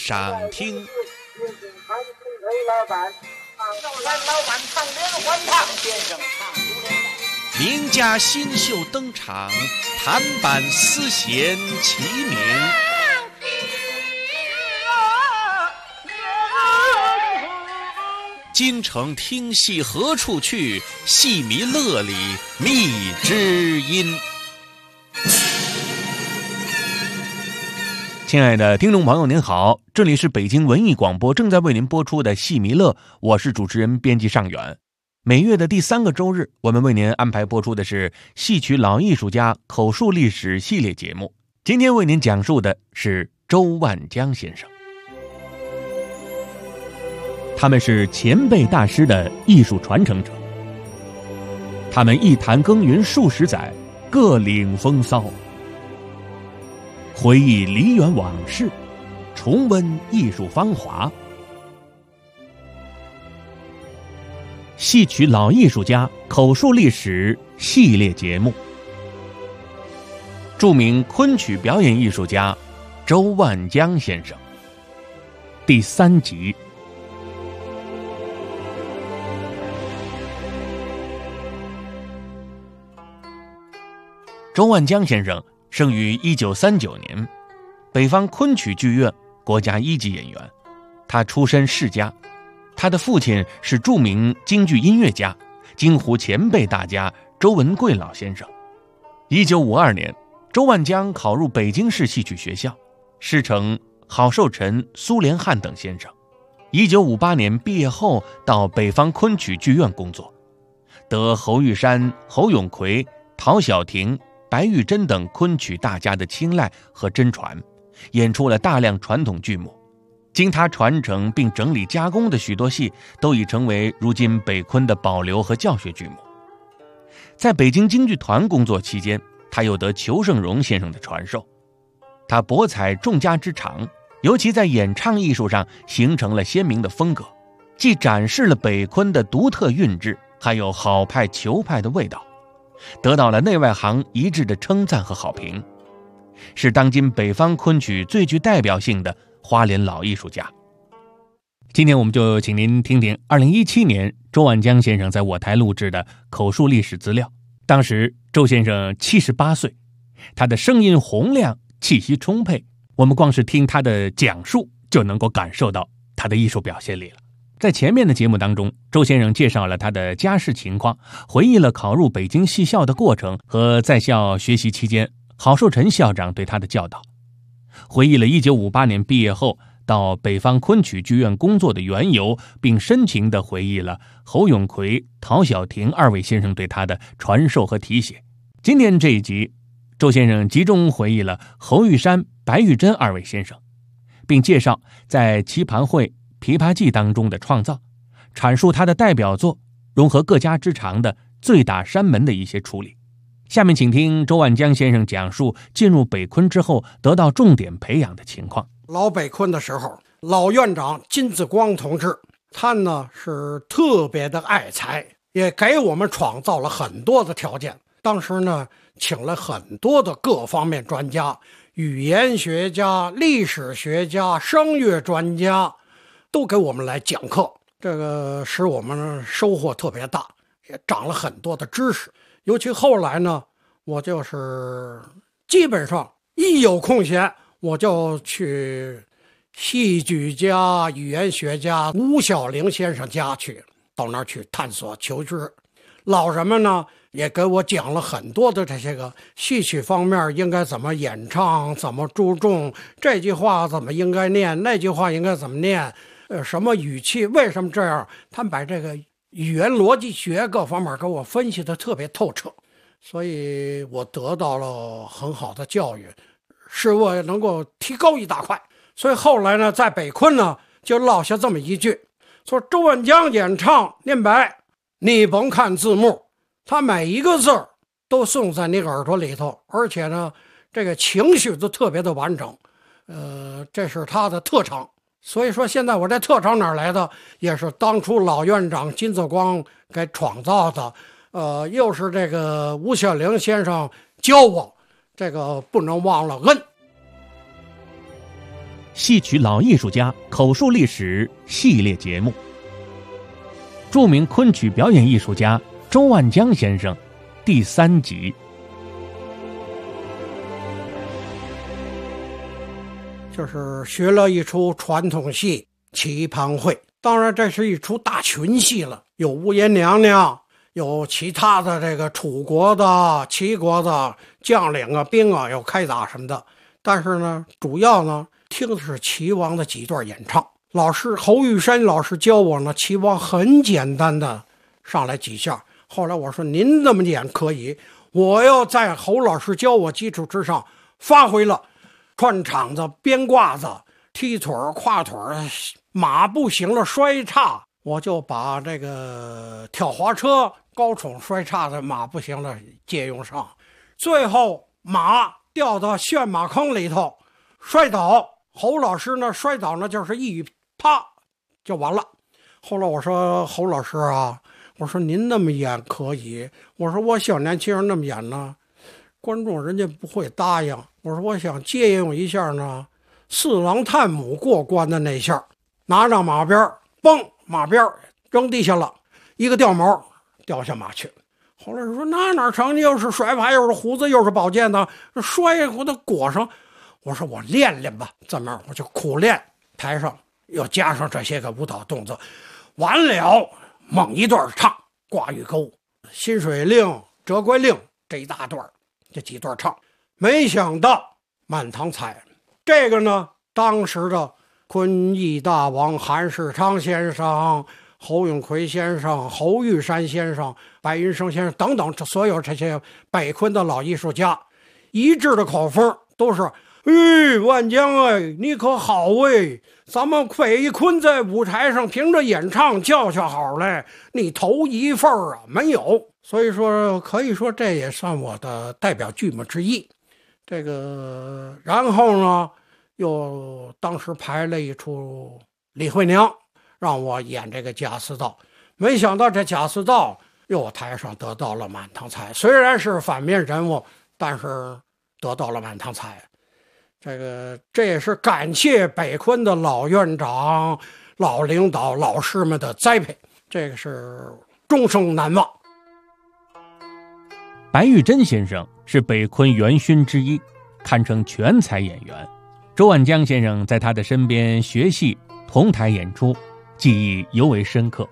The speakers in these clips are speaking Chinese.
赏听。 老板唱连环唱，先生唱。 名家新秀登场，弹板丝弦齐鸣。京城听戏何处去？戏迷乐里觅知音。 亲爱的听众朋友您好，这里是北京文艺广播正在为您播出的戏迷乐，我是主持人编辑尚远。每月的第3个周日，我们为您安排播出的是戏曲老艺术家口述历史系列节目。今天为您讲述的是周万江先生。他们是前辈大师的艺术传承者，他们一坛耕耘数十载，各领风骚，回忆梨园往事，重温艺术芳华。戏曲老艺术家口述历史系列节目，著名昆曲表演艺术家周万江先生，第3集。周万江先生生于1939年，北方昆曲剧院国家1级演员。他出身世家，他的父亲是著名京剧音乐家、京胡前辈大家周文贵老先生。1952年，周万江考入北京市戏曲学校，师承郝寿臣、苏连汉等先生。1958年毕业后到北方昆曲剧院工作，得侯玉山、侯永奎、陶晓婷、白玉珍等昆曲大家的青睐和真传，演出了大量传统剧目。经他传承并整理加工的许多戏都已成为如今北昆的保留和教学剧目。在北京京剧团工作期间，他又得裘盛戎先生的传授。他博采众家之长，尤其在演唱艺术上形成了鲜明的风格，既展示了北昆的独特韵致，还有好派裘派的味道，得到了内外行一致的称赞和好评，是当今北方昆曲最具代表性的花脸老艺术家。今天我们就请您听听2017年周万江先生在我台录制的口述历史资料。当时周先生78岁，他的声音洪亮，气息充沛，我们光是听他的讲述就能够感受到他的艺术表现力了。在前面的节目当中，周先生介绍了他的家世情况，回忆了考入北京戏校的过程和在校学习期间郝寿臣校长对他的教导，回忆了1958年毕业后到北方昆曲剧院工作的缘由，并深情地回忆了侯永奎、陶晓婷2位先生对他的传授和提携。今天这一集，周先生集中回忆了侯玉山、白玉珍2位先生，并介绍在棋盘会、琵琶记当中的创造，阐述他的代表作，融合各家之长的醉打山门的一些处理。下面请听周万江先生讲述进入北昆之后得到重点培养的情况。 老北昆的时候，老院长金子光同志，他呢是特别的爱才，也给我们创造了很多的条件。当时呢请了很多的各方面专家，语言学家、历史学家、声乐专家都给我们来讲课，这个使我们收获特别大，也长了很多的知识。尤其后来呢，我就是基本上一有空闲，我就去戏剧家、语言学家吴小玲先生家去，到那儿去探索求知。老人们呢也给我讲了很多的这些个戏曲方面应该怎么演唱，怎么注重这句话怎么应该念，那句话应该怎么念，什么语气，为什么这样，他们把这个语言逻辑学各方面给我分析的特别透彻，所以我得到了很好的教育，使我能够提高一大块。所以后来呢，在北昆呢就落下这么一句，说周万江演唱念白，你甭看字幕，他每一个字都送在你耳朵里头，而且呢这个情绪都特别的完整，这是他的特长。所以说现在我这特长哪儿来的，也是当初老院长金子光给创造的，又是这个吴小玲先生教我，这个不能忘了恩。 戏曲老艺术家口述历史系列节目。著名昆曲表演艺术家周万江先生第3集。 就是学了一出传统戏《棋盘会》，当然这是一出大群戏了，有无颜娘娘，有其他的这个楚国的、齐国的将领啊、兵啊，有开打什么的。但是呢，主要呢听的是齐王的几段演唱。老师侯玉山老师教我呢，齐王很简单的上来几下。后来我说您这么演可以，我要在侯老师教我基础之上发挥了。穿场子、编褂子、踢腿儿、跨腿儿，马不行了摔叉，我就把这个跳滑车、高宠摔叉的马不行了借用上。最后马掉到陷马坑里头，摔倒。侯老师呢，摔倒呢就是一语啪就完了。后来我说侯老师啊，我说您那么演可以，我说我小年轻人那么演呢，观众人家不会答应。我说我想借用一下呢，四郎探母过关的那下，拿着马鞭，嘣，马鞭扔地下了，一个掉毛掉下马去。后来说那哪成？又是甩牌，又是胡子，又是宝剑的，摔我都裹上。我说我练练吧，这么我就苦练，台上又加上这些个舞蹈动作，完了猛一段唱挂玉钩、新水令、折桂令这一大段，这几段唱。没想到满堂彩这个呢，当时的昆艺大王韩世昌先生、侯永奎先生、侯玉山先生、白云生先生等等，这所有这些北昆的老艺术家一致的口风都是万江哎，你可好哎，咱们北昆在舞台上凭着演唱叫好嘞，你头一份啊没有。所以说可以说这也算我的代表剧目之一。这个然后呢又当时排了一出李慧娘，让我演这个贾似道。没想到这贾似道又台上得到了满堂彩，虽然是反面人物，但是得到了满堂彩。这也是感谢北昆的老院长、老领导、老师们的栽培，这个是终生难忘。 白玉珍先生是北昆元勋之一，堪称全才演员。周万江先生在他的身边学戏同台演出，记忆尤为深刻。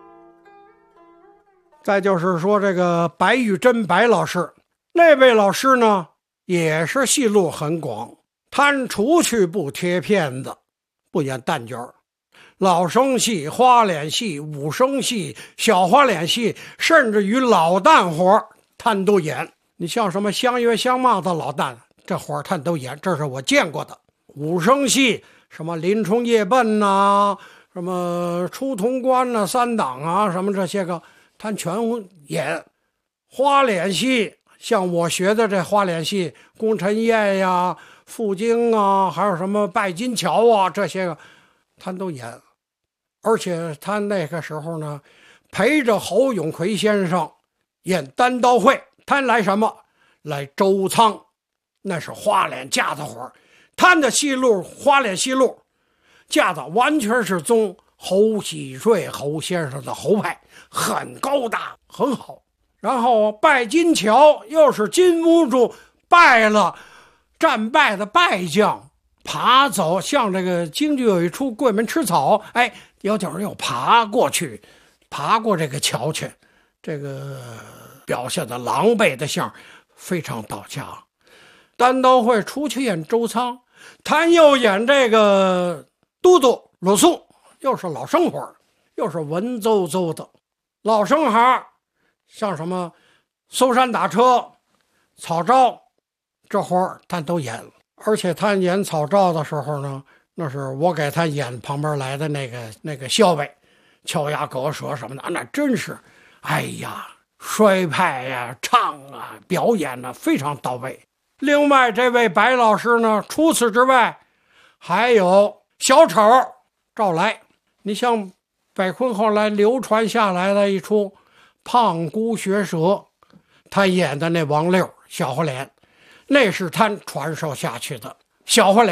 再就是说这个白玉珍白老师，那位老师呢也是戏路很广，他除去不贴片子，不演旦角，老生戏、花脸戏、武生戏、小花脸戏，甚至于老旦活他都演。你像什么相约相骂的老旦，这活他都演，这是我见过的。武生戏什么林冲夜奔呐、什么出潼关呐、三党啊，什么这些个他全演。花脸戏像我学的这花脸戏，功臣宴呀、傅京啊，还有什么拜金桥啊，这些个他都演。而且他那个时候呢陪着侯永奎先生演单刀会，他来什么？来周仓，那是花脸架子活。他的戏路，花脸戏路架子完全是宗侯喜瑞侯先生的侯派，很高大，很好。然后拜金桥又是金兀术败了战败的败将，爬走，像这个京剧有一出桂门吃草，有点又爬过去，爬过这个桥去，这个表现的狼狈的相非常到家。单刀会出去演周仓，他又演这个都督鲁肃，又是老生活，又是文绉绉的老生行，像什么搜山打车、草招，这活他都演。而且他演草招的时候呢，那是我给他演旁边来的那个校尉，敲牙割舌什么的，那真是摔派呀、唱啊、表演啊非常到位。另外这位白老师呢，除此之外还有小丑赵来。你像北昆后来流传下来的一出胖姑学舌，他演的那王六小花脸，那是他传授下去的。小花脸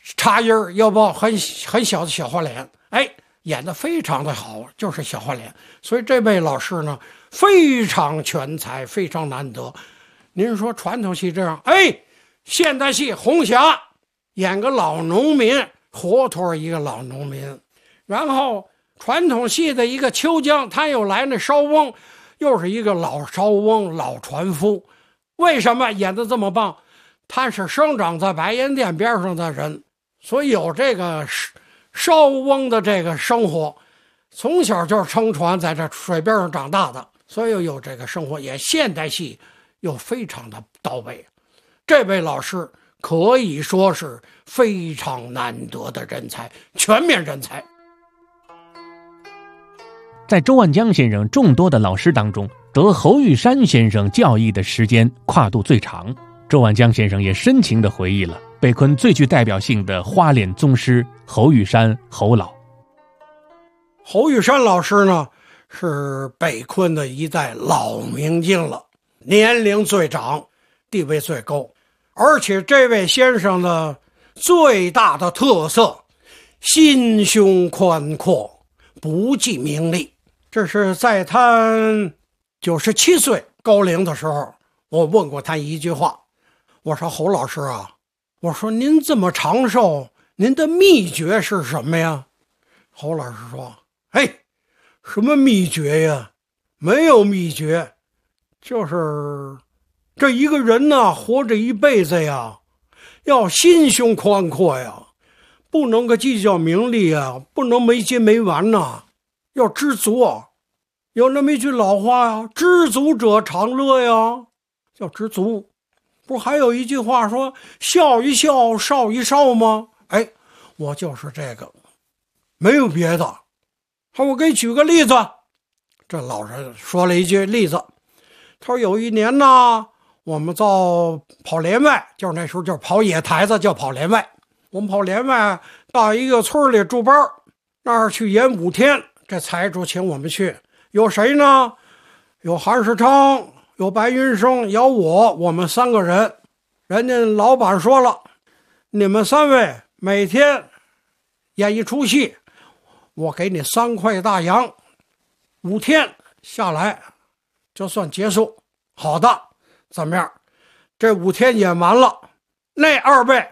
茶印儿，要不很小的小花脸，哎，演得非常的好，就是小花脸。所以这位老师呢，非常全才，非常难得。您说传统戏这样，哎，现代戏红霞演个老农民，活脱一个老农民，然后传统戏的一个秋江，他又来那烧翁，又是一个老烧翁、老船夫。为什么演得这么棒？他是生长在白洋淀边上的人，所以有这个烧翁的这个生活，从小就是乘船在这水边上长大的，所以有这个生活，也现代戏又非常的到位。这位老师可以说是非常难得的人才，全面人才。 在周万江先生众多的老师当中，得侯玉山先生教义的时间跨度最长。周万江先生也深情地回忆了北昆最具代表性的花脸宗师侯玉山侯老。 侯玉山老师呢，是北昆的一代老名镜了，年龄最长，地位最高。而且这位先生的最大的特色，心胸宽阔，不计名利。这是在他97岁高龄的时候，我问过他一句话，我说侯老师啊，我说您这么长寿，您的秘诀是什么呀？侯老师说，嘿，什么秘诀呀？没有秘诀，就是这一个人呢，活着一辈子呀，要心胸宽阔呀，不能够计较名利啊，不能没结没完呐，要知足啊。有那么一句老话呀，知足者常乐呀，要知足。不还有一句话说笑一笑，少一少吗？哎，我就是这个，没有别的。好，我给你举个例子。这老人说了一句例子，他说有一年呢，我们到跑连外，就是那时候就是跑野台子，叫跑连外。我们跑连外到一个村里住班，那儿去演5天，这财主请我们去。有谁呢？有韩世昌，有白云生，有我们3个人。人家老板说了，你们3位每天演一出戏，我给你3块大洋，5天下来就算结束。好的，怎么样？这5天演完了，那2位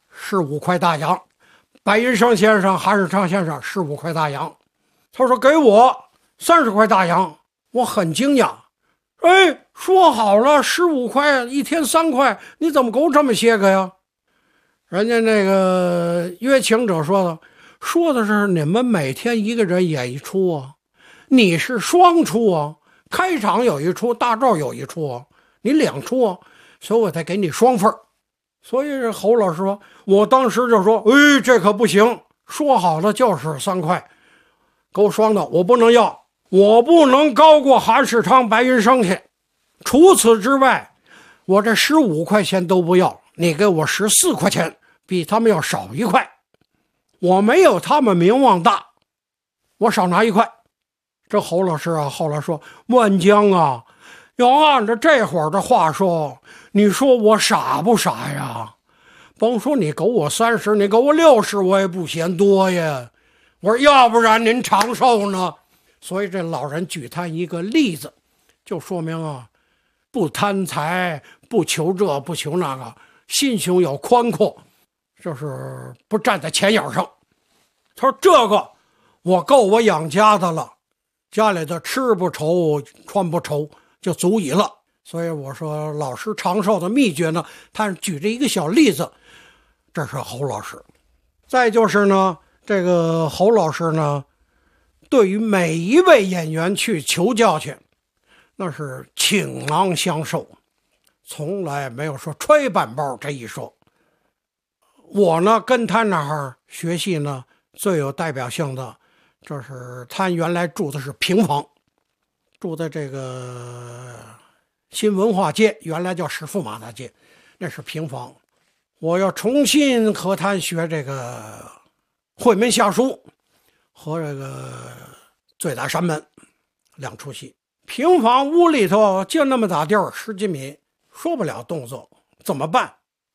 15块大洋，白云生先生、韩世昌先生15块大洋。他说给我30块大洋。我很惊讶，哎，说好了15块，一天3块，你怎么给我这么些个呀？人家那个约请者说的是你们每天一个人演一出啊，你是双出啊，开场有一出，大招有一出啊，你2出啊，所以我才给你双份。所以侯老师说，我当时就说，哎，这可不行，说好了就是3块，给我双的，我不能要。我不能高过韩世昌、白云生去，除此之外，我这15块钱都不要，你给我14块钱，比他们要少1块。我没有他们名望大，我少拿1块。这侯老师啊，后来说，万江啊，要按照这会儿的话说，你说我傻不傻呀？甭说你给我30，你给我60，我也不嫌多呀。我说要不然您长寿呢？所以这老人举他一个例子，就说明啊，不贪财，不求这不求那个，心胸要宽阔，就是不站在钱眼上。他说这个我够我养家的了，家里的吃不愁穿不愁就足矣了。所以我说老师长寿的秘诀呢，他举着一个小例子，这是侯老师。再就是呢，这个侯老师呢，对于每一位演员去求教去，那是倾囊相授，从来没有说揣半包这一说。我呢跟他那儿学戏呢，最有代表性的，这是他原来住的是平房，住在这个新文化街，原来叫史驸马大街，那是平房。我要重新和他学这个会门下书和这个醉打山门2出戏。平房屋里头就那么大地儿，10几米，说不了动作，怎么办？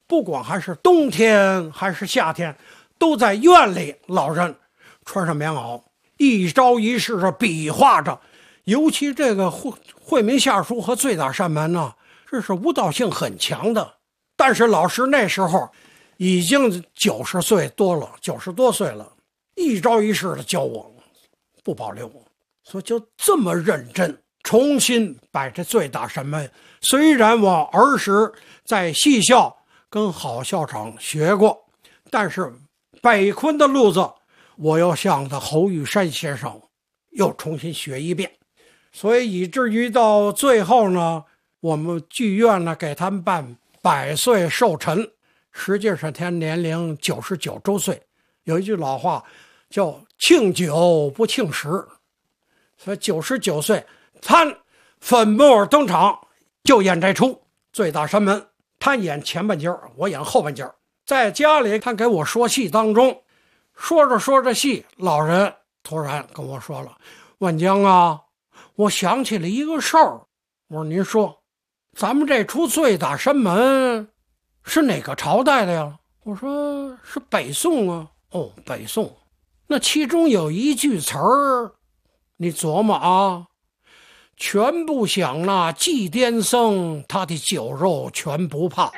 不管还是冬天还是夏天，都在院里，老人穿上棉袄，一招一式的比划着。尤其这个惠民下书和醉打山门呢，这是舞蹈性很强的。但是老师那时候已经90岁多了，90多岁了，一招一式的教我，不保留，所以就这么认真，重新把这醉打山门。虽然我儿时在戏校跟郝校长学过，但是北昆的路子，我又向的侯玉山先生又重新学一遍。所以以至于到最后呢，我们剧院呢给他们办100岁寿辰，实际上他年龄99周岁。有一句老话叫庆酒不庆时，所以99岁他粉墨尔登场，就演这出醉打山门。他演前半截，我演后半截。在家里他给我说戏当中，说着说着戏，老人突然跟我说了：“万江啊，我想起了一个事儿。”我说：“您说，咱们这出醉打山门是哪个朝代的呀？”我说：“是北宋啊。”哦，北宋。那其中有一句词儿，你琢磨啊，全不想那祭癫僧，他的酒肉全不怕。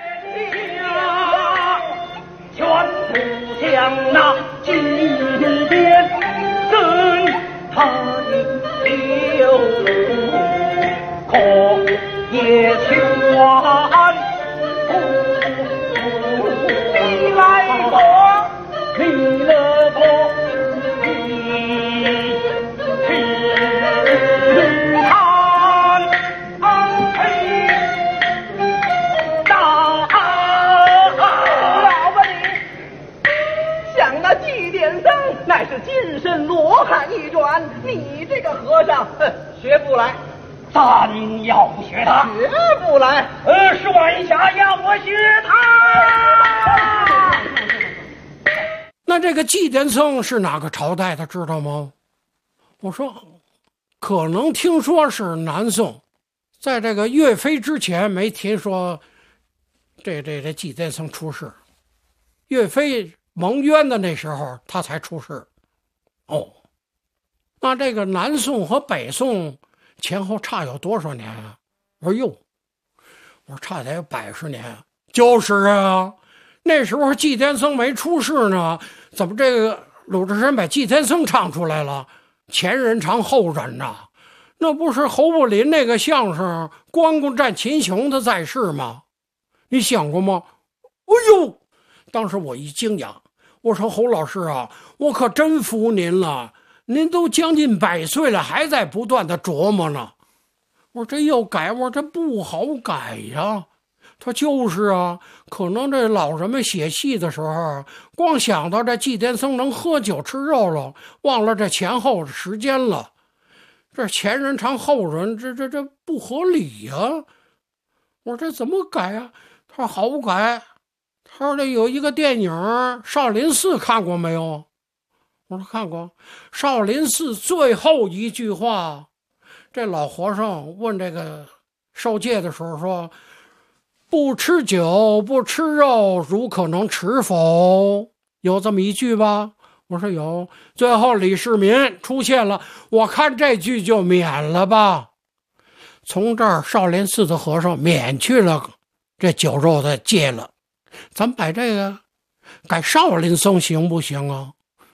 全不想那祭癫僧，他的酒肉可也全你来过，你了过。乃是金身罗汉一转，你这个和尚，学不来，咱要不学他，学不来，是晚霞要我学他。 那这个祭癫僧是哪个朝代的，知道吗？我说，可能听说是南宋，在这个岳飞之前没听说这祭癫僧出世，岳飞蒙冤的那时候他才出世。哦，那这个南宋和北宋前后差有多少年啊？我说哟，我说差得有100年。就是啊，那时候祭癫僧没出世呢，怎么这个鲁智深把祭癫僧唱出来了？前人唱后人呐，那不是侯宝林那个相声关公战秦琼的在世吗？你想过吗？哎呦，当时我一惊讶，我说侯老师啊，我可真服您了，您都将近100岁了，还在不断的琢磨呢。我说这要改，我说这不好改呀。他就是啊，可能这老人们写戏的时候，光想到这祭癫僧能喝酒吃肉了，忘了这前后的时间了。这前人唱后人，这不合理呀。我说这怎么改啊？他说好不改。他说这有一个电影《少林寺》，看过没有？我说看过。少林寺最后一句话，这老和尚问这个受戒的时候说：“不吃酒不吃肉，如可能吃否？”有这么一句吧？我说有。最后李世民出现了，我看这句就免了吧。从这儿少林寺的和尚免去了这酒肉的戒了。咱们把这个改少林僧行不行啊？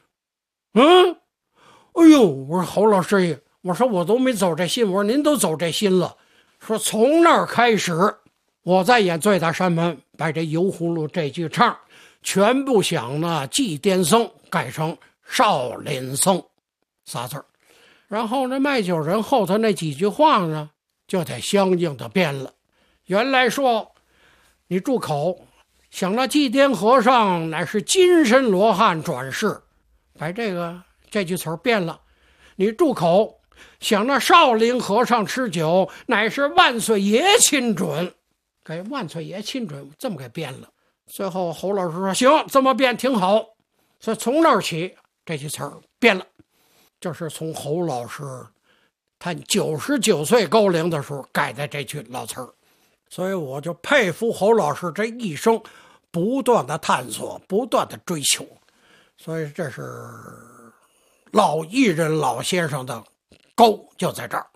哎呦，我说侯老师，我说我都没走这心，我说您都走这心了。说从那儿开始，我再演醉打山门，把这油葫芦这句唱全部想呢祭癫僧改成少林僧仨字儿，然后呢卖酒人后头那几句话呢就得相应的变了。原来说你住口，想那祭癫和尚乃是金身罗汉转世，把这句词儿变了。你住口，想那少林和尚吃酒乃是万岁爷亲准，给万岁爷亲准这么给变了。最后侯老师说行，这么变挺好。所以从那儿起这句词儿变了，就是从侯老师他99岁高龄的时候改的这句老词儿。所以我就佩服侯老师这一生不断的探索，不断的追求，所以这是老艺人老先生的钩就在这儿。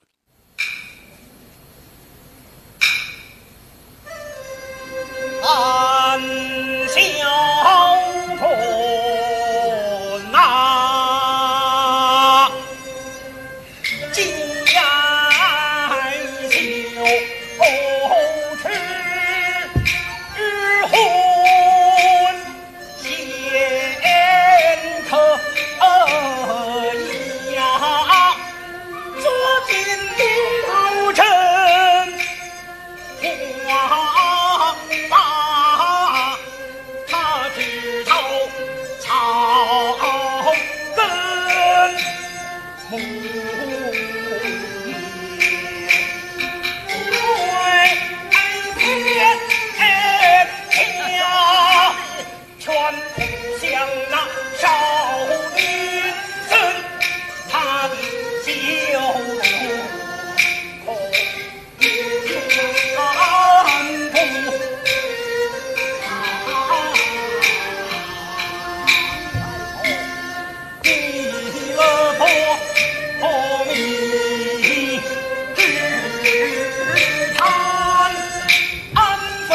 安小春呐，今夜休吃日昏闲可呀，昨天的老臣花把他知道草根木全不像那少林僧，他的笑容恐看不弥勒佛，阿弥只叹安非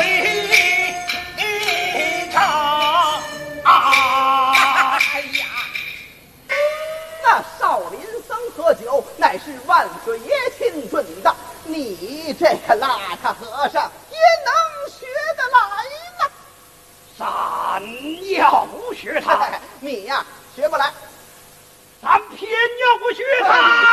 常。哎呀，那少林僧喝酒乃是万岁爷亲准的，你这个邋遢和尚也能学得来呢？ 山药不学他， 你呀学不来， 咱偏要不学他。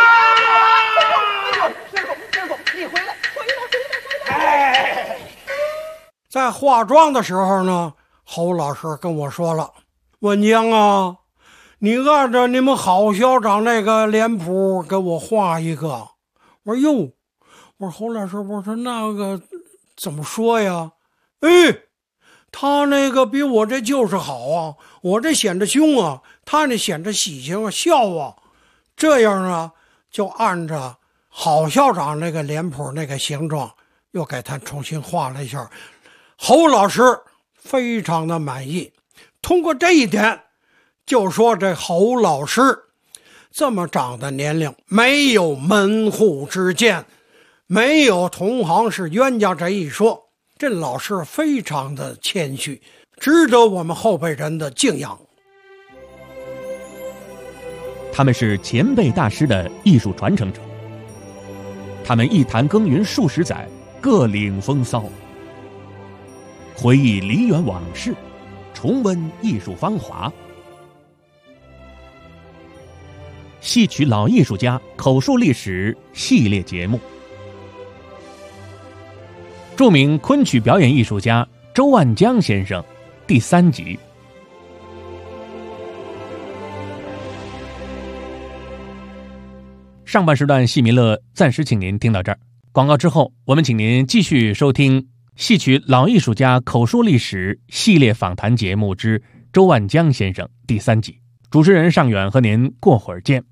师傅，你回来！ 哎，在化妆的时候呢，侯老师跟我说了：“文江啊，你按照你们郝校长那个脸谱给我画一个。”我说：“哟，我说侯老师，我说那个怎么说呀？哎，他那个比我这就是好啊，我这显着凶啊，他那显着喜庆啊，笑啊，这样啊，就按照郝校长那个脸谱那个形状，又给他重新画了一下。”侯老师非常的满意，通过这一点，就说这侯老师这么长的年龄，没有门户之见，没有同行是冤家这一说，这老师非常的谦虚，值得我们后辈人的敬仰。 他们是前辈大师的艺术传承者，他们一坛耕耘数十载，各领风骚，回忆梨园往事，重温艺术芳华。戏曲老艺术家口述历史系列节目，著名昆曲表演艺术家周万江先生第3集。上半时段戏迷乐暂时请您听到这儿，广告之后，我们请您继续收听戏曲老艺术家口述历史系列访谈节目之周万江先生第3集。主持人尚远和您过会儿见。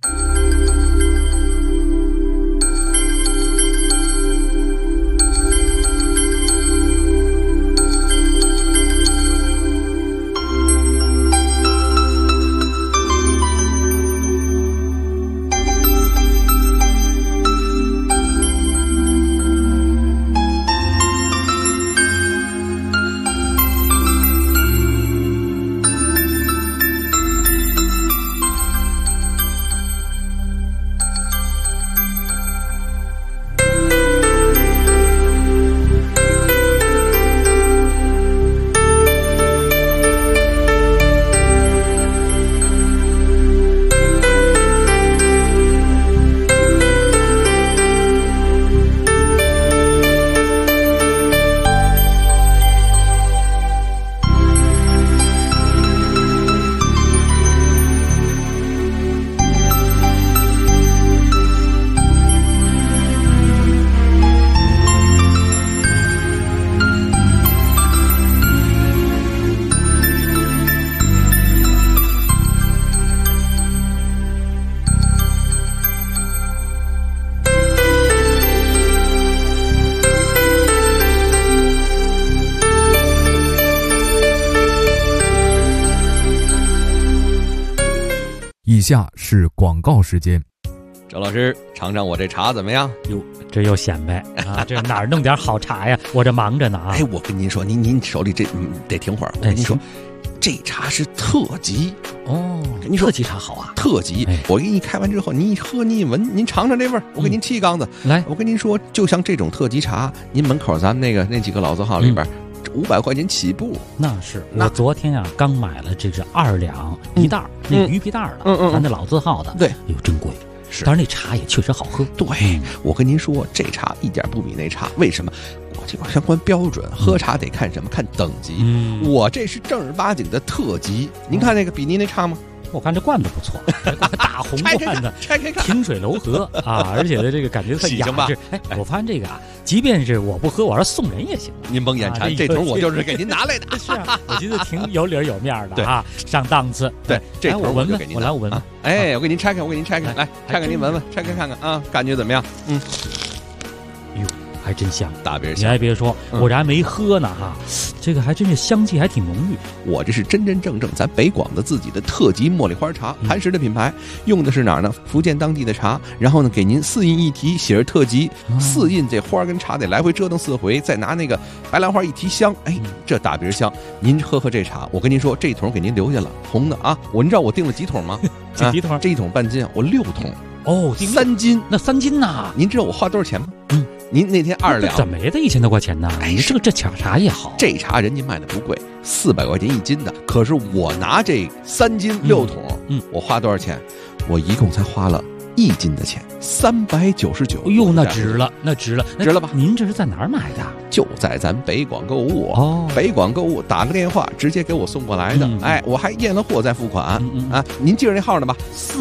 以下是广告时间。 周老师，尝尝我这茶怎么样？ 哟，这又显摆啊！这哪儿弄点好茶呀？我这忙着呢啊！ 哎，我跟您说，您手里这得听会儿。我跟您说，这茶是特级哦。 跟您说， 特级茶好啊， 特级。我给你开完之后，您一喝，您一闻，您尝尝这味儿。我给您沏一缸子。 来， 我跟您说，就像这种特级茶，您门口咱们那几个老字号里边，500块钱起步。 那是我昨天啊刚买了这是2两一袋那鱼皮袋的，咱那老字号的。 对， 哎呦真贵。 是， 但是那茶也确实好喝。 对，我跟您说，这茶一点不比那茶。为什么？我这块相关标准，喝茶得看什么？看等级。我这是正儿八经的特级。您看那个比您那差吗？ 我看这罐子不错，大红罐子， 拆开看， 清水柔和啊，而且的这个感觉特雅致。哎，我发现这个啊，即便是我不喝，我要送人也行。 您甭眼馋，这桶我就是给您拿来的。 是啊，我觉得挺有理有面的啊，上档次。 对，这桶我闻闻，我来闻闻。 哎，我给您拆开，来拆开您闻闻，拆开看看啊，感觉怎么样？ 哟，还真香， 大边香。 你还别说，我这还没喝呢哈，这个还真是香气还挺浓郁。 我这是真正咱北广的自己的特级茉莉花茶，磐石的品牌，用的是哪儿呢？福建当地的茶，然后呢给您4印一提，写着特级，4印这花跟茶得来回折腾4回，再拿那个白兰花一提香，哎，这大边香。您喝这茶，我跟您说，这一桶给您留下了，红的啊。您知道我订了几桶吗？ 几桶？ 这一桶半斤，我6桶。 哦 ，3斤， 那3斤呐？ 您知道我花多少钱吗？您那天2两， 怎么也得1000多块钱呢？哎，这茶也好， 这茶人家卖的不贵，400块钱1斤的。可是我拿这3斤6桶，我花多少钱？我一共才花了1斤的钱，399。 哎呦，那值了，值了吧？您这是在哪儿买的？ 就在咱北广购物北广购物打个电话直接给我送过来的。哎，我还验了货再付款啊。您记着那号呢吧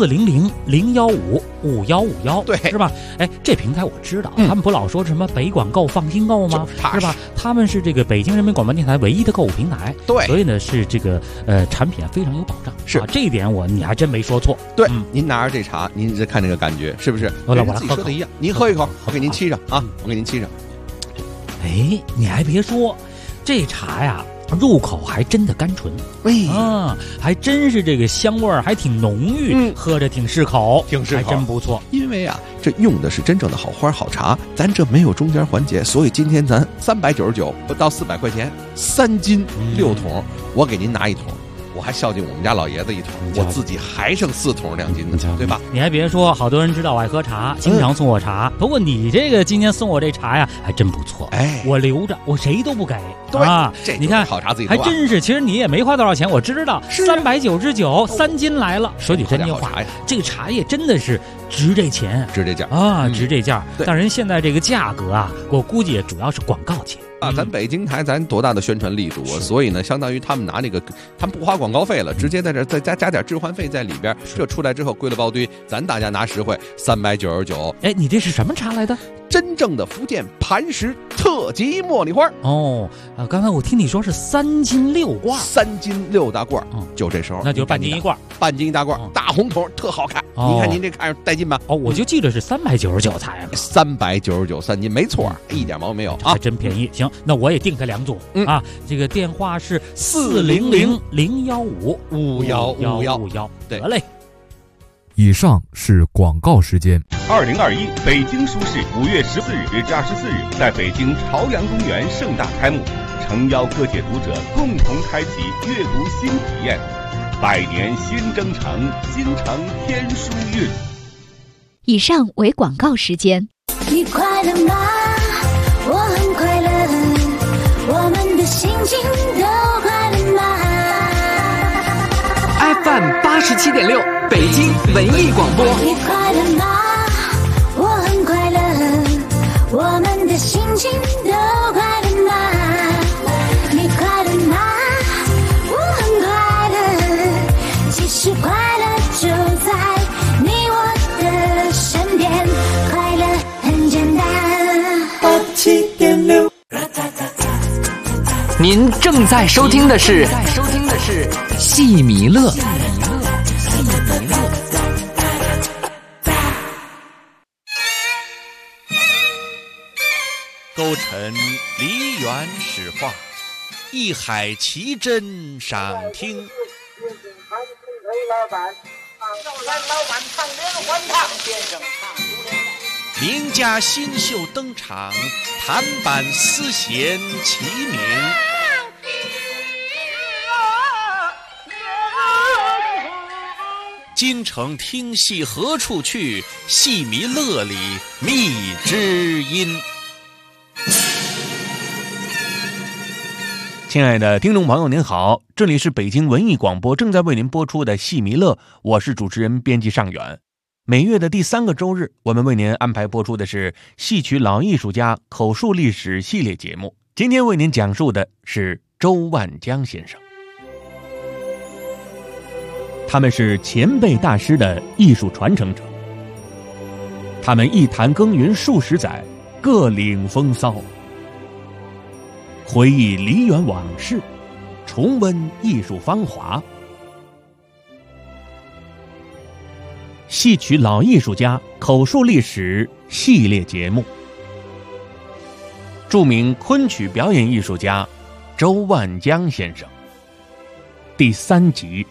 ？400-015-5151， 对，是吧？哎，这平台我知道，他们不老说什么北广购放心购吗？是吧？他们是这个北京人民广播电台唯一的购物平台， 对， 所以呢是这个产品非常有保障。 是这一点你还真没说错。 对，您拿着这茶，您再看这个感觉是不是？ 我自己说的一样，您喝一口，我给您沏上啊，我给您沏上。 哎，你还别说，这茶呀，入口还真的甘醇，还真是这个香味儿还挺浓郁，喝着挺适口，还真不错。 因为啊，这用的是真正的好花好茶，咱这没有中间环节，所以今天咱399不到400块钱，3斤6桶，我给您拿一桶。我还孝敬我们家老爷子一桶，我自己还剩4桶2斤的，对吧？ 你还别说，好多人知道我爱喝茶，经常送我茶。不过你这个今天送我这茶呀，还真不错。哎，我留着，我谁都不给。 对啊，你看好茶自己还真是。其实你也没花多少钱，我知道，399，3斤来了。说句真话，这个茶叶真的是值这钱， 值这价啊，值这价。但人现在这个价格啊，我估计也主要是广告钱。 咱北京台咱多大的宣传力度啊！所以呢，相当于他们拿这个，他们不花广告费了，直接在这再加点置换费在里边。这出来之后归了包堆，咱大家拿实惠，399。 哎，你这是什么茶来的？ 真正的福建磐石特级茉莉花。 刚才我听你说是3斤6罐 ，3斤6大罐，就这时候， 那就半斤一罐， 半斤一大罐，大红桶，特好看。你看您这看着带劲吧？ 我就记得是399才 399 3斤，没错，一点毛病没有啊， 还真便宜。行，那我也订它2组啊。这个电话是400-015-5151，得嘞。 以上是广告时间。 2021北京书市5月14日至24日在北京朝阳公园盛大开幕，诚邀各界读者共同开启阅读新体验。百年新征程，京城天书韵。 以上为广告时间。 你快乐吗？我很快乐，我们的心情都快乐吗？ FM 87.6北京文艺广播。 你快乐吗？我很快乐，我们的心情都快乐吗？你快乐吗？我很快乐，其实快乐就在你我的身边，快乐很简单。87.6。 您正在收听的是戏迷乐。 勾陈梨园史话，一海奇珍赏听。 老板唱连环唱，先生唱出连环。 名家新秀登场，弹板丝弦齐鸣。京城听戏何处去？戏迷乐里觅知音。亲爱的听众朋友您好，这里是北京文艺广播正在为您播出的戏迷乐，我是主持人编辑尚远。每月的第3个周日，我们为您安排播出的是戏曲老艺术家口述历史系列节目。今天为您讲述的是周万江先生。他们是前辈大师的艺术传承者，他们一坛耕耘数十载，各领风骚，回忆梨园往事，重温艺术芳华。戏曲老艺术家口述历史系列节目，著名昆曲表演艺术家周万江先生，第3集。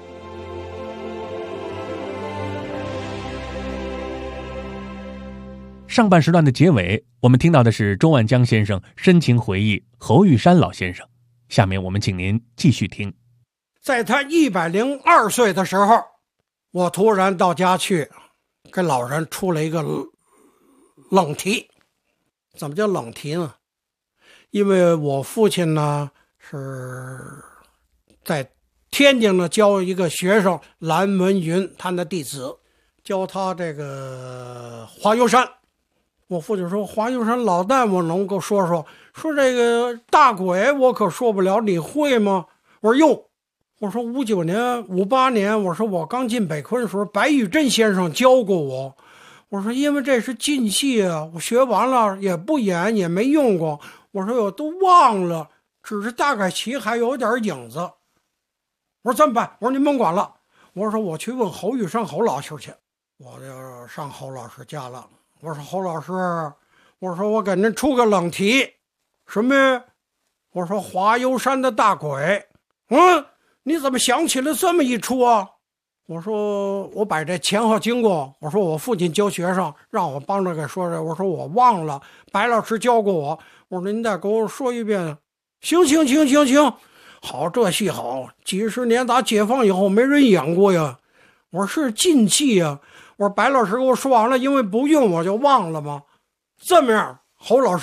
上半时段的结尾，我们听到的是周万江先生深情回忆侯玉山老先生。下面我们请您继续听。 在他102岁的时候，我突然到家去，给老人出了一个冷题。怎么叫冷题呢？因为我父亲呢是在天津呢教一个学生蓝文云，他的弟子，教他这个华游山。我父亲说，华游山老旦我能够说这个大鬼我可说不了，你会吗？我说哟，我说59年58年，我说我刚进北昆的时候，白玉珍先生教过我。我说因为这是禁戏啊，我学完了也不演，也没用过。我说我都忘了，只是大概其还有点影子。我说这么办？我说您甭管了。我说我去问侯玉山侯老师去。我就上侯老师家了。我说侯老师，我说我给您出个冷题。什么呀？我说华游山的大鬼。你怎么想起了这么一出啊？我说我把这前后经过，我说我父亲教学生让我帮着给说这，我说我忘了，白老师教过我。我说您再给我说一遍。行，好，这戏好，几十年打解放以后没人演过呀。我说是禁戏呀。我说白老师给我说完了，因为不用我就忘了吗？这么样，侯老师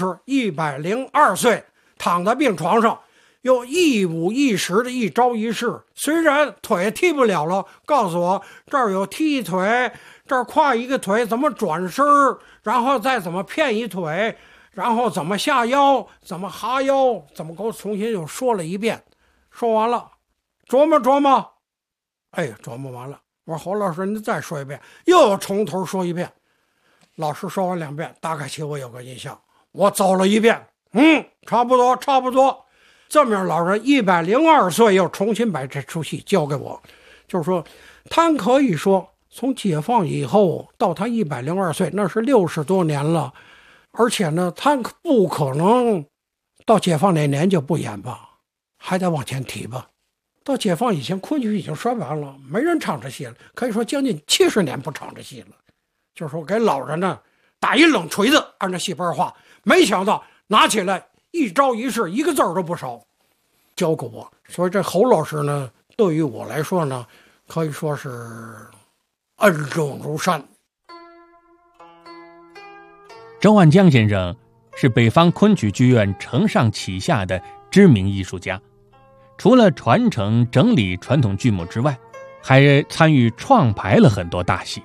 102岁，躺在病床上，又一五一十的一招一式，虽然腿踢不了了，告诉我这儿有踢腿，这儿跨一个腿怎么转身，然后再怎么骗一腿，然后怎么下腰，怎么哈腰，怎么给我重新又说了一遍。说完了，琢磨琢磨，琢磨完了。我说侯老师你再说一遍，又从头说一遍。老师说完2遍，大概其我有个印象，我走了一遍，差不多。这么样，老人102岁又重新把这出戏交给我，就是说他可以说从解放以后到他102岁，那是60多年了，而且呢他不可能到解放那年就不演吧，还得往前提吧。到解放以前，昆曲已经衰完了，没人唱这戏了，可以说将近70年不唱这戏了。就是说给老人呢打一冷锤子，按照戏班话，没想到拿起来一招一式，一个字都不少，教给我。所以这侯老师呢，对于我来说呢，可以说是恩重如山。 周万江先生是北方昆曲剧院承上启下的知名艺术家。除了传承整理传统剧目之外，还参与创排了很多大戏。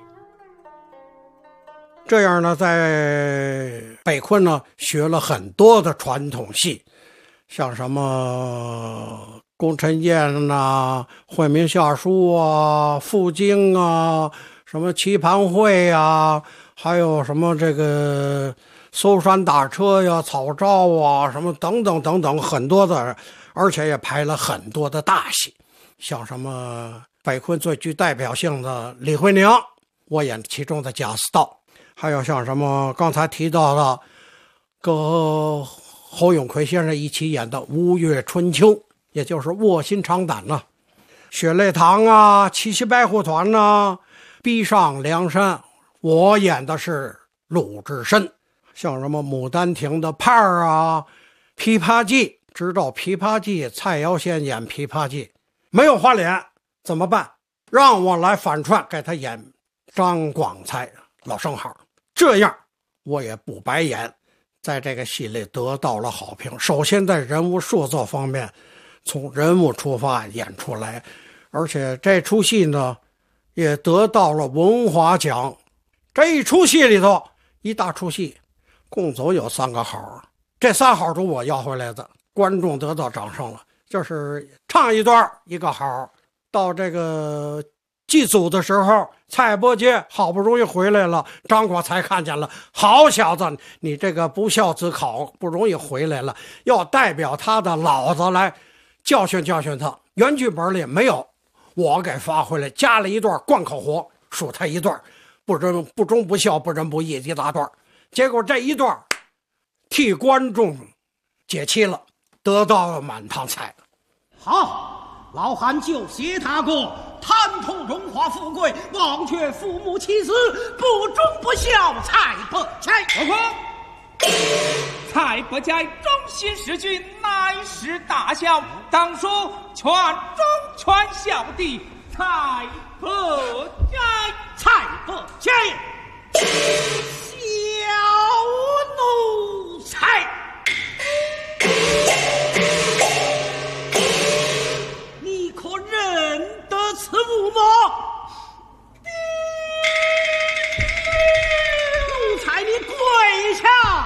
这样呢，在北昆呢学了很多的传统戏，像什么功臣宴啊、惠民下书啊、负荆啊、什么棋盘会啊，还有什么这个搜山打车呀、草招啊，什么等等等等，很多的。而且也排了很多的大戏，像什么北昆最具代表性的李慧娘，我演其中的贾似道，还有像什么刚才提到的跟侯永奎先生一起演的《吴越春秋》，也就是卧薪尝胆呐，血泪堂啊、七夕白虎团呐， 逼上梁山，我演的是鲁智深。像什么《牡丹亭》的盼儿啊，《琵琶记》，知道《琵琶记》，蔡瑶先演《琵琶记》，没有花脸怎么办？让我来反串，给他演张广才老生好，这样我也不白演，在这个戏里得到了好评。首先在人物塑造方面，从人物出发演出来，而且这出戏呢也得到了文华奖。这一出戏里头，一大出戏共走有3个好，这3好都我要回来的，观众得到掌声了。就是唱一段一个好，到这个祭祖的时候，蔡伯喈好不容易回来了，张广才看见了，好小子，你这个不孝子好不容易回来了，要代表他的老子来教训教训他。原剧本里没有，我给发回来，加了一段贯口活，数他一段不忠不孝不仁不义一大段，结果这一段替观众解气了，得到了满堂彩。 好，老汉就谢他过，贪图荣华富贵，忘却父母妻子，不忠不孝，蔡伯喈。 何况蔡伯喈忠心事君，乃是大孝，当属全忠全孝的蔡伯喈。 蔡伯喈，小奴才。你可认得此物吗？奴才你跪下！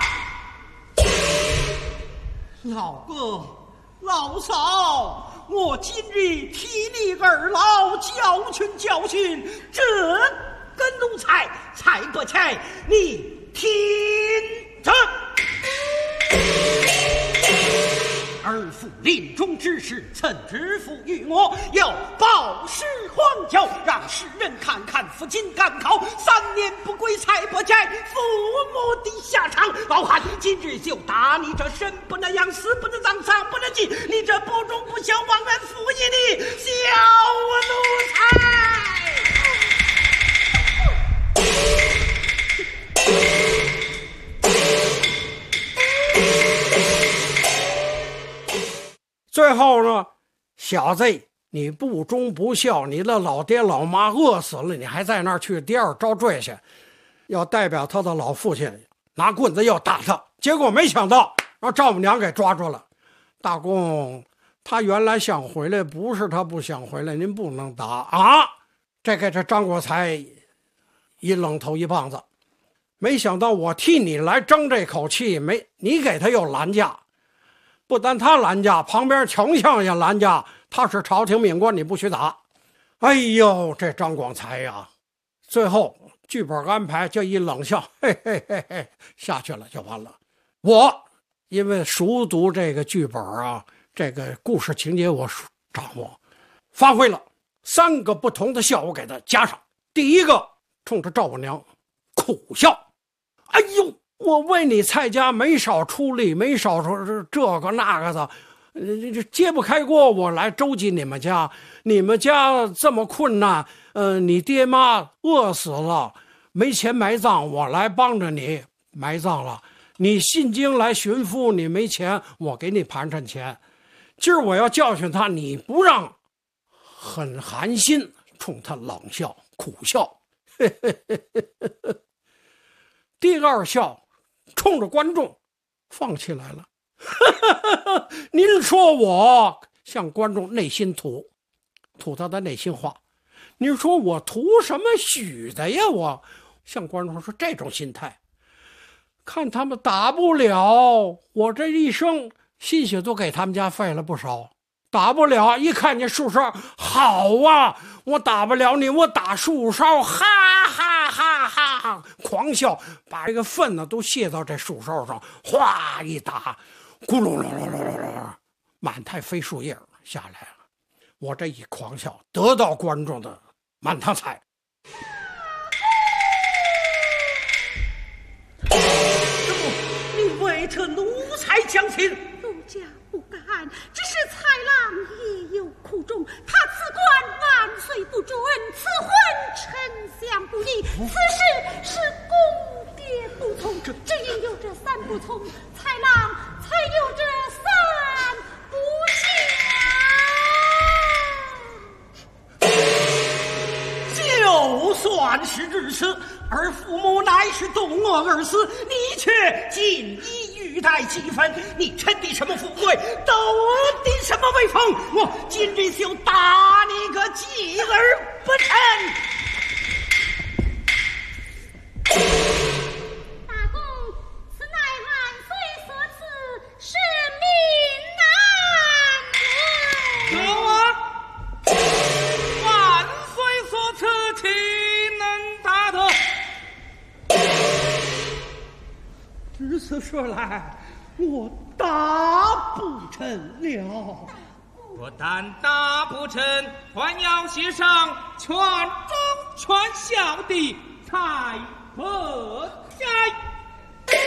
老哥老嫂，我今日替你二老教训教训这个奴才蔡伯喈，你听着。儿父临终之时曾支付于我，要报师荒郊，让世人看看父亲赶考3年不归蔡伯喈父母的下场。老汉今日就打你这生不能养，死不能葬，丧不能祭，你这不忠不孝忘恩负义的小奴才！ 最后呢，小子，你不忠不孝，你的老爹老妈饿死了，你还在那儿去第二招赘去，要代表他的老父亲拿棍子要打他，结果没想到让丈母娘给抓住了。大公，他原来想回来，不是他不想回来，您不能打啊！这给这张国才一愣头一棒子，没想到我替你来争这口气，你给他又拦架。不但他拦架，旁边丞相也拦架，他是朝廷命官，你不许打。哎呦，这张广才呀，最后剧本安排就一冷笑，嘿嘿嘿嘿，下去了就完了。我因为熟读这个剧本啊，这个故事情节我掌握，发挥了3个不同的笑，我给他加上。第一个，冲着赵五娘苦笑，哎呦，我为你蔡家没少出力，没少说这个那个的，揭不开锅，我来周济你们家。你们家这么困难，你爹妈饿死了，没钱埋葬，我来帮着你埋葬了。你进京来寻夫，你没钱，我给你盘缠钱。今儿我要教训他，你不让，很寒心，冲他冷笑苦笑。第二笑，冲着观众放起来了。您说我向观众内心吐他的内心话，您说我图什么许的呀？我向观众说这种心态，看他们打不了，我这一生心血都给他们家费了不少，打不了，一看见树梢，好啊，我打不了你，我打树梢，哈哈哈哈哈，狂笑，把这个粪呢都卸到这树梢上，哗一打，咕噜噜噜噜噜噜，满太飞树叶下来了。我这一狂笑，得到观众的满堂彩。 你为这奴才将亲？ 奴家不敢，只是蔡郎也有苦衷，他此官万岁不准，此婚臣下不义，此事是公爹不从，只因有这三不从，豺狼才有这三不孝。就算是如此，而父母乃是动我而死，你却尽以欲待几分，你称的什么富贵，斗的什么威风，我今日就打你个继而不成。 大公，此乃万岁所赐，是命难违。 好啊，万岁所赐，岂能达得？ 如此说来，我打不成了。 不但打不成，还要写上全忠全孝的才可该。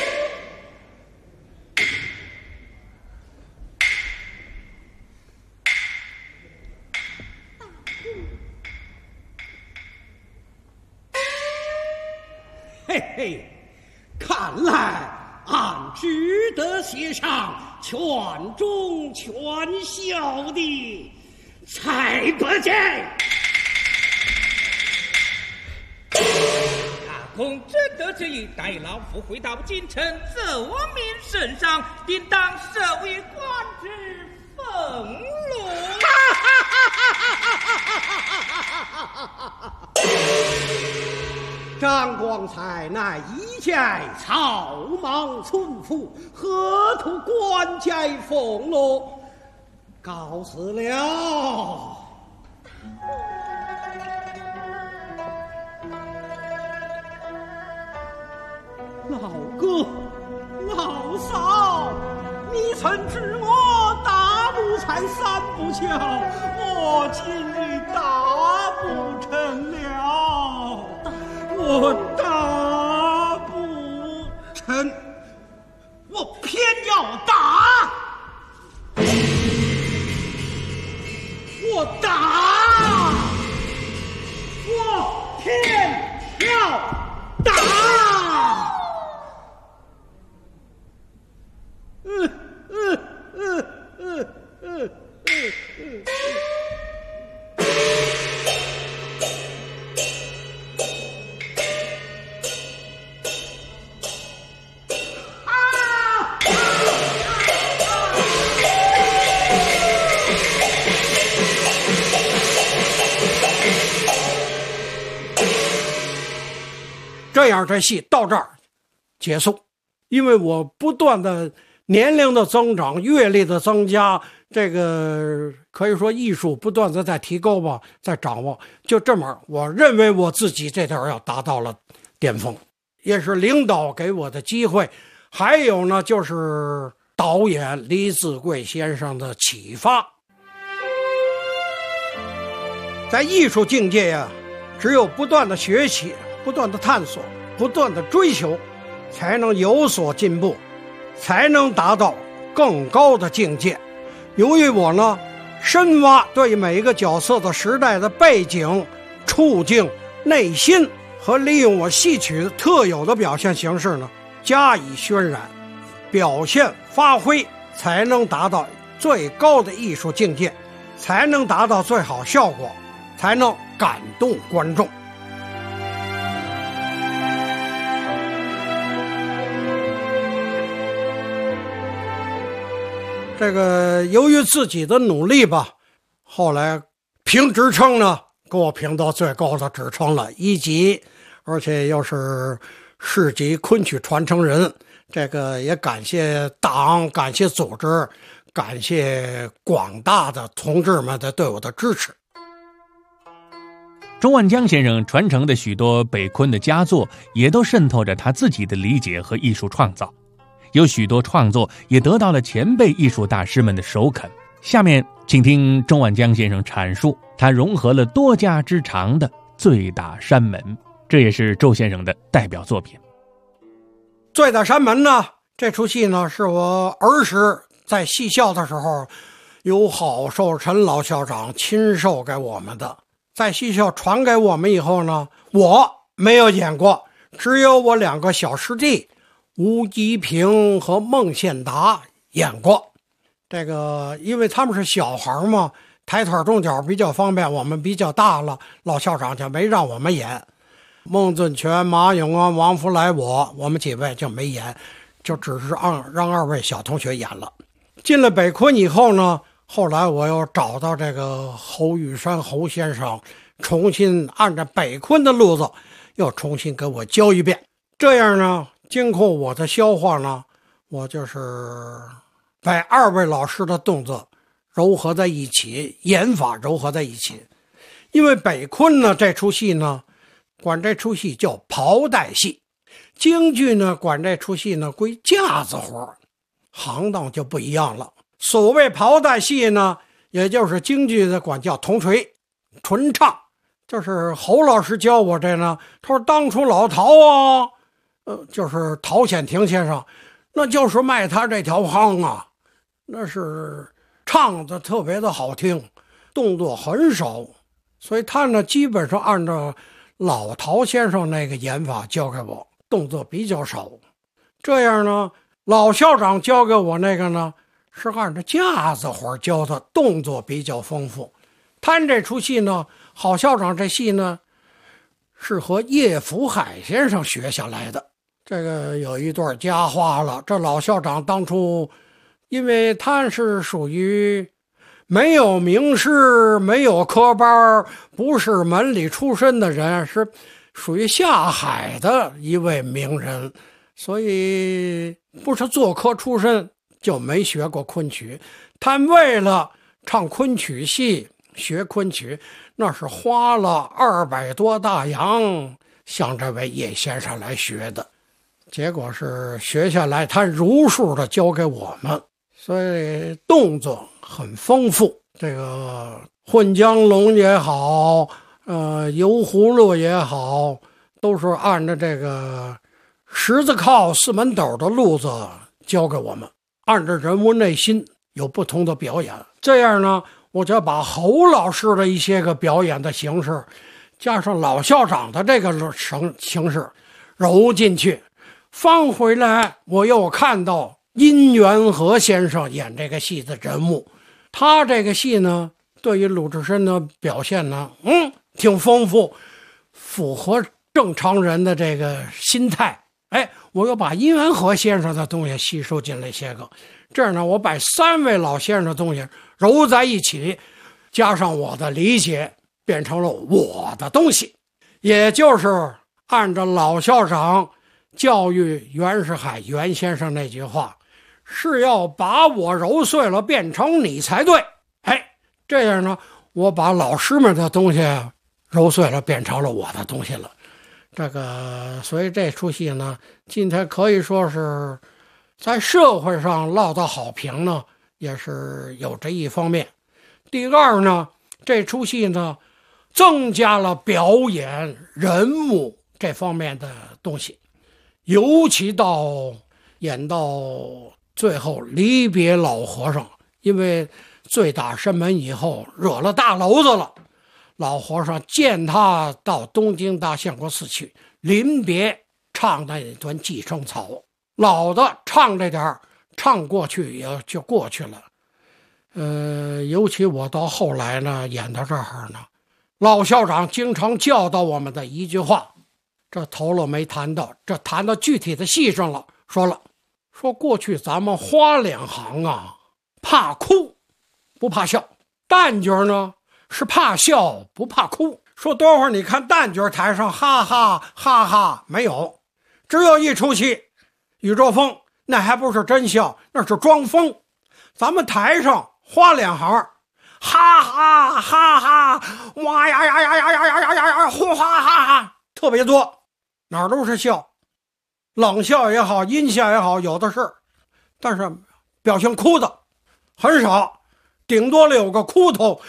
嘿嘿，看来俺只得写上全忠全孝的才不见。 大公真得旨意，待老夫回到京城，奏明圣上，定当授予官职俸禄。 张光才乃一介草莽村妇，何图官阶俸禄？告辞了。老哥，老嫂，你曾知我大路才三不孝，我今日打不成了，我打不成，我偏要打，我打，我偏要打。 这样这戏到这儿结束。因为我不断的年龄的增长，阅历的增加，这个可以说艺术不断的在提高吧，在掌握。就这么，我认为我自己这点要达到了巅峰，也是领导给我的机会。还有呢，就是导演李自贵先生的启发。在艺术境界呀，只有不断的学习，不断的探索，不断的追求，才能有所进步，才能达到更高的境界。由于我呢，深挖对每一个角色的时代的背景、处境、内心和利用我戏曲特有的表现形式呢，加以渲染、表现、发挥，才能达到最高的艺术境界，才能达到最好效果，才能感动观众。这个由于自己的努力吧，后来评职称呢，给我评到最高的职称了，1级，而且又是市级昆曲传承人。这个也感谢党，感谢组织，感谢广大的同志们的对我的支持。 钟万江先生传承的许多北昆的佳作，也都渗透着他自己的理解和艺术创造。有许多创作也得到了前辈艺术大师们的首肯。下面请听钟万江先生阐述他融合了多家之长的《醉打山门》，这也是周先生的代表作品。 醉打山门呢，这出戏呢是我儿时在戏校的时候由郝寿臣老校长亲授给我们的，在戏校传给我们以后呢，我没有演过，只有我2个小师弟吴一平和孟宪达演过。这个因为他们是小孩嘛，抬腿动脚比较方便，我们比较大了，老校长就没让我们演。孟俊全、马永安、王福来我们几位就没演，就只是让2位小同学演了。进了北昆以后呢，后来我又找到这个侯玉山侯先生，重新按照北昆的路子又重新给我教一遍。这样呢，经过我的消化呢，我就是把2位老师的动作糅合在一起，演法糅合在一起。因为北昆呢这出戏呢，管这出戏叫袍带戏，京剧呢管这出戏呢归架子活，行当就不一样了。所谓袍带戏呢，也就是京剧的管叫铜锤纯唱。就是侯老师教我这呢，他说当初老陶啊，就是陶显庭先生，那就是卖他这条行啊，那是唱的特别的好听，动作很少，所以他呢基本上按照老陶先生那个演法教给我，动作比较少。这样呢，老校长教给我那个呢，是按照架子活教的，动作比较丰富。他这出戏呢，郝校长这戏呢，是和叶福海先生学下来的。这个有一段佳话了，这老校长当初，因为他是属于没有名师，没有科班，不是门里出身的人，是属于下海的一位名人，所以不是做科出身，就没学过昆曲。他为了唱昆曲戏，学昆曲，那是花了200多大洋向这位叶先生来学的。结果是学下来，他如数的教给我们，所以动作很丰富。这个混江龙也好，油葫芦也好，都是按照这个十字靠4门斗的路子教给我们，按照人物内心有不同的表演。这样呢，我就把侯老师的一些个表演的形式，加上老校长的这个形式揉进去，放回来我又看到殷元和先生演这个戏的人物，他这个戏呢，对于鲁智深的表现呢，挺丰富，符合正常人的这个心态。我又把殷元和先生的东西吸收进来些个，这样呢，我把3位老先生的东西揉在一起，加上我的理解，变成了我的东西。也就是按照老校长教育袁世海袁先生那句话，是要把我揉碎了变成你才对。这样呢，我把老师们的东西揉碎了变成了我的东西了。这个所以这出戏呢，今天可以说是在社会上落到好评呢，也是有这一方面。第二呢，这出戏呢增加了表演人物这方面的东西，尤其演到最后离别老和尚，因为醉打山门以后惹了大娄子了，老和尚见他到东京大相国寺去临别，唱那一段寄生草，老的唱这点唱过去也就过去了。尤其我到后来呢，演到这儿呢，老校长经常教导我们的一句话，这头了没谈到，这谈到具体的戏上了，说过去咱们花两行啊，怕哭不怕笑，旦角呢是怕笑不怕哭。说多会儿你看旦角台上哈哈哈哈没有，只有一出戏宇宙风，那还不是真笑，那是装疯。咱们台上花两行哈哈哈哈，哇呀呀呀呀呀呀呀呀呀，呼哈哈哈，特别多，哪儿都是笑，冷笑也好，阴笑也好，有的是，但是表现哭的很少，顶多了有个哭头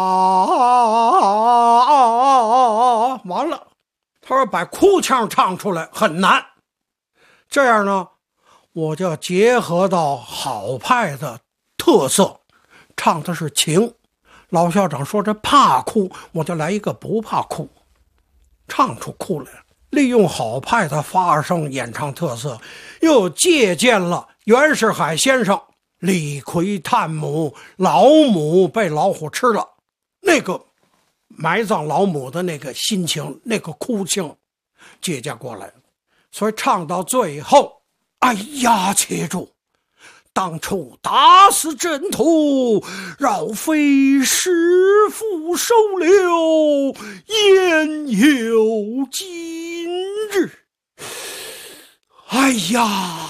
完了。他说把哭腔唱出来很难，这样呢，我就结合到好派的特色，唱的是情。老校长说这怕哭，我就来一个不怕哭，唱出哭来， 利用好派的发声演唱特色，又借鉴了袁世海先生李逵探母老母被老虎吃了那个埋葬老母的那个心情，那个哭情借鉴过来。所以唱到最后，哎呀，且住！当初打死阵图，饶非师父收留，焉有今日？哎呀，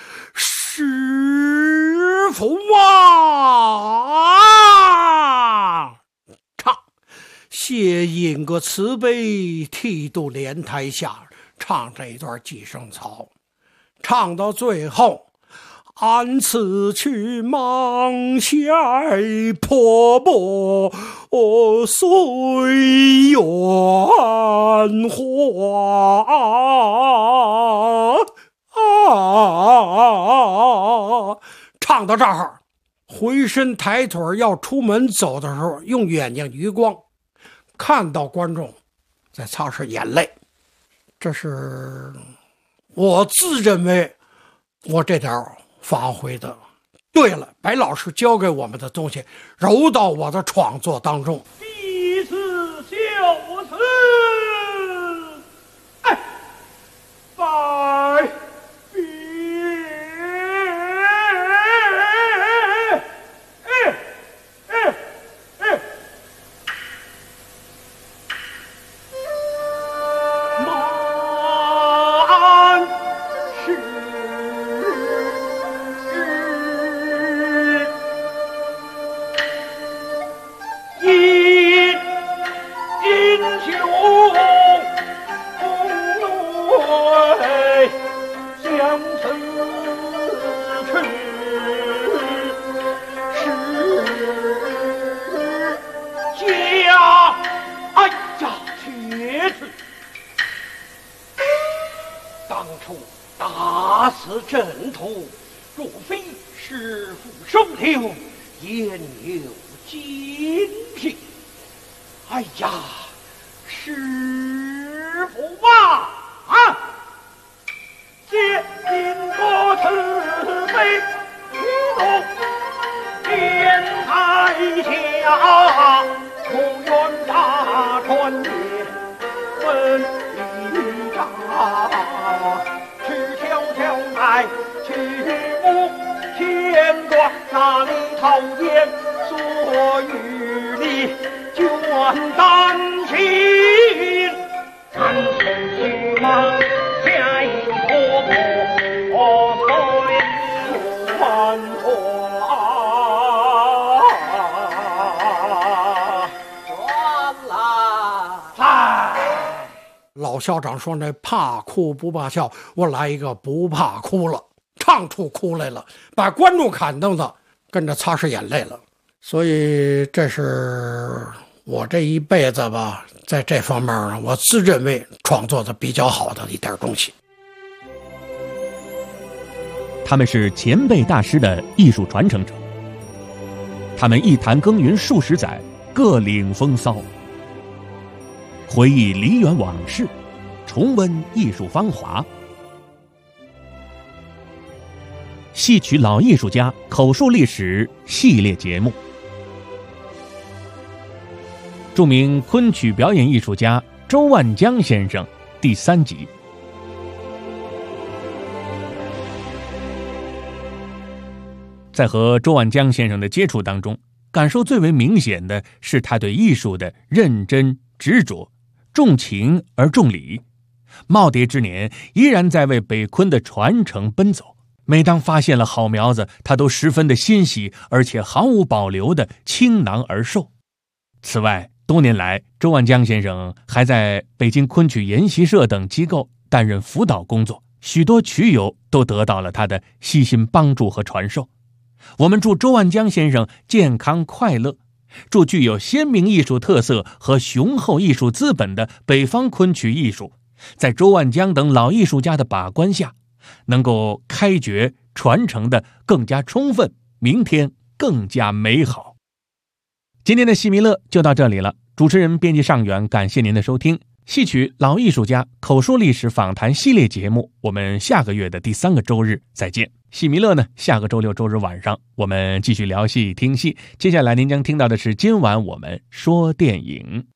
师父啊！唱，谢引个慈悲，剃度莲台下，唱这一段寄生草，唱到最后。俺此去忙下婆婆随缘花唱到这儿，回身抬腿要出门走的时候，用眼睛余光看到观众在擦拭眼泪。这是我自认为我这点发挥的对了，白老师教给我们的东西揉到我的创作当中。 第四孝子，哎，拜别，打死阵图，若非师父收留，焉有今日？哎呀，师父啊！皆因我慈悲启动天台下，不愿大传也分一札。去悄悄来，去无牵挂，那里讨厌所与你卷丹心，咱是去吗？下一婆婆随缘花。 老校长说那怕哭不怕笑，我来一个不怕哭了，唱出哭来了，把观众感动的跟着擦拭眼泪了。所以这是我这一辈子吧，在这方面呢，我自认为创作的比较好的一点东西。 他们是前辈大师的艺术传承者，他们一坛耕耘数十载，各领风骚，回忆梨园往事，重温艺术芳华。戏曲老艺术家口述历史系列节目，著名昆曲表演艺术家周万江先生第3集。在和周万江先生的接触当中，感受最为明显的是他对艺术的认真执着，重情而重理。耄耋之年依然在为北昆的传承奔走，每当发现了好苗子，他都十分的欣喜，而且毫无保留的倾囊而授。此外，多年来周万江先生还在北京昆曲研习社等机构担任辅导工作，许多曲友都得到了他的悉心帮助和传授。我们祝周万江先生健康快乐，祝具有鲜明艺术特色和雄厚艺术资本的北方昆曲艺术，在周万江等老艺术家的把关下，能够开掘传承的更加充分，明天更加美好。今天的戏迷乐就到这里了，主持人编辑尚远，感谢您的收听。 戏曲老艺术家口述历史访谈系列节目，我们下个月的第3个周日再见。戏弥勒呢，下个周六周日晚上我们继续聊戏听戏。接下来您将听到的是今晚我们说电影。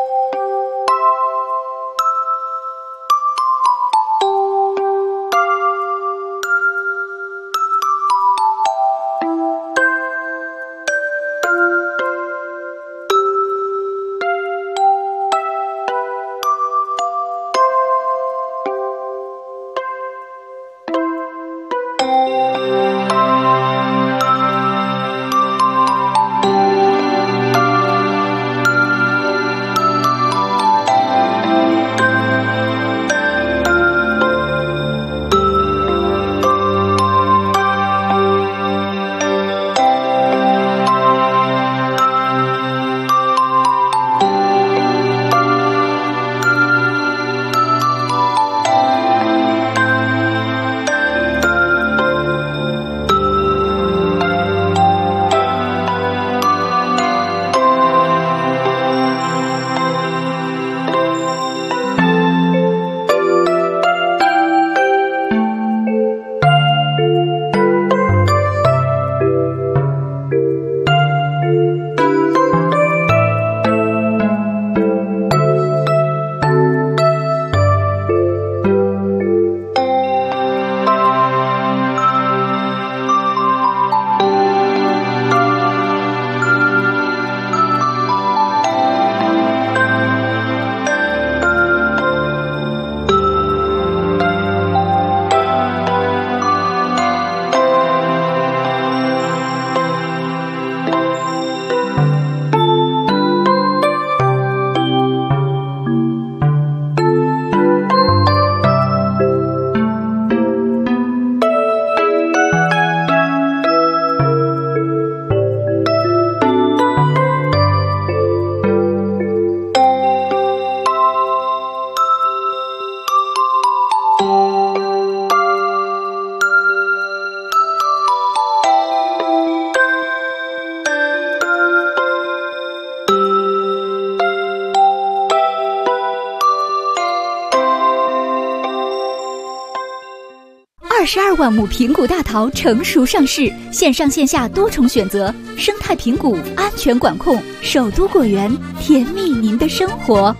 22万亩平谷大桃成熟上市，线上线下多重选择，生态平谷，安全管控，首都果园，甜蜜您的生活。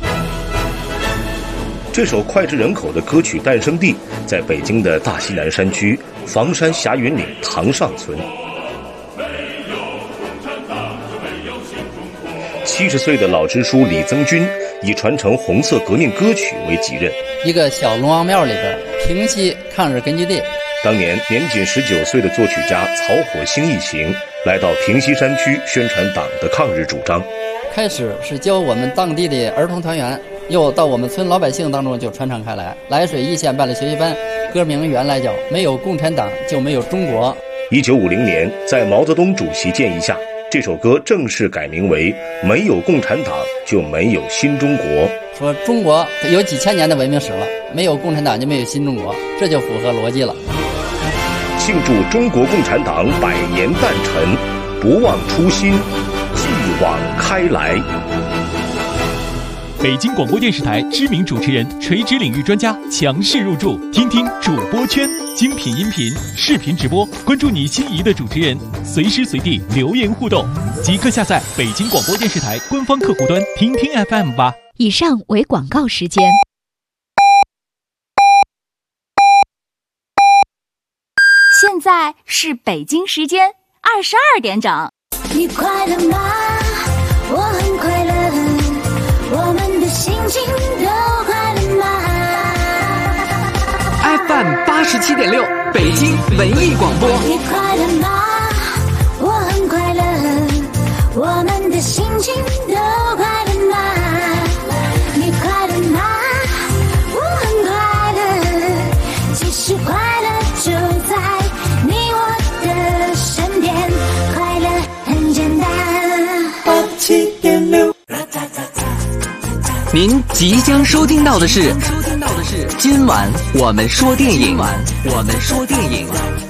这首脍炙人口的歌曲诞生地在北京的大西南山区房山霞云岭塘上村。70岁的老支书李增军以传承红色革命歌曲为己任， 一个小龙王庙里边平西抗日根据地。 当年年仅19岁的作曲家曹火星一行来到平西山区宣传党的抗日主张。 开始是教我们当地的儿童团员，又到我们村老百姓当中就传唱开来。涞水一县办了学习班，歌名原来叫没有共产党就没有中国。 1950年在毛泽东主席建议下，这首歌正式改名为没有共产党就没有新中国。 说中国有几千年的文明史了，没有共产党就没有新中国，这就符合逻辑了。 庆祝中国共产党100年诞辰，不忘初心，继往开来。 北京广播电视台知名主持人、垂直领域专家强势入驻，听听主播圈，精品音频、视频直播，关注你心仪的主持人，随时随地留言互动，即刻下载北京广播电视台官方客户端听听 FM 吧。 以上为广告时间。 现在是北京时间22点整。 你快乐吗？我很快乐，我们的心情都快乐吗 ？FM87.6，北京文艺广播。 你快乐吗？我很快乐，我们的心情都快乐吗？你快乐吗？我很快乐，其实快乐就在你我的身边，快乐很简单。87.6。 您即将收听到的是今晚我们说电影。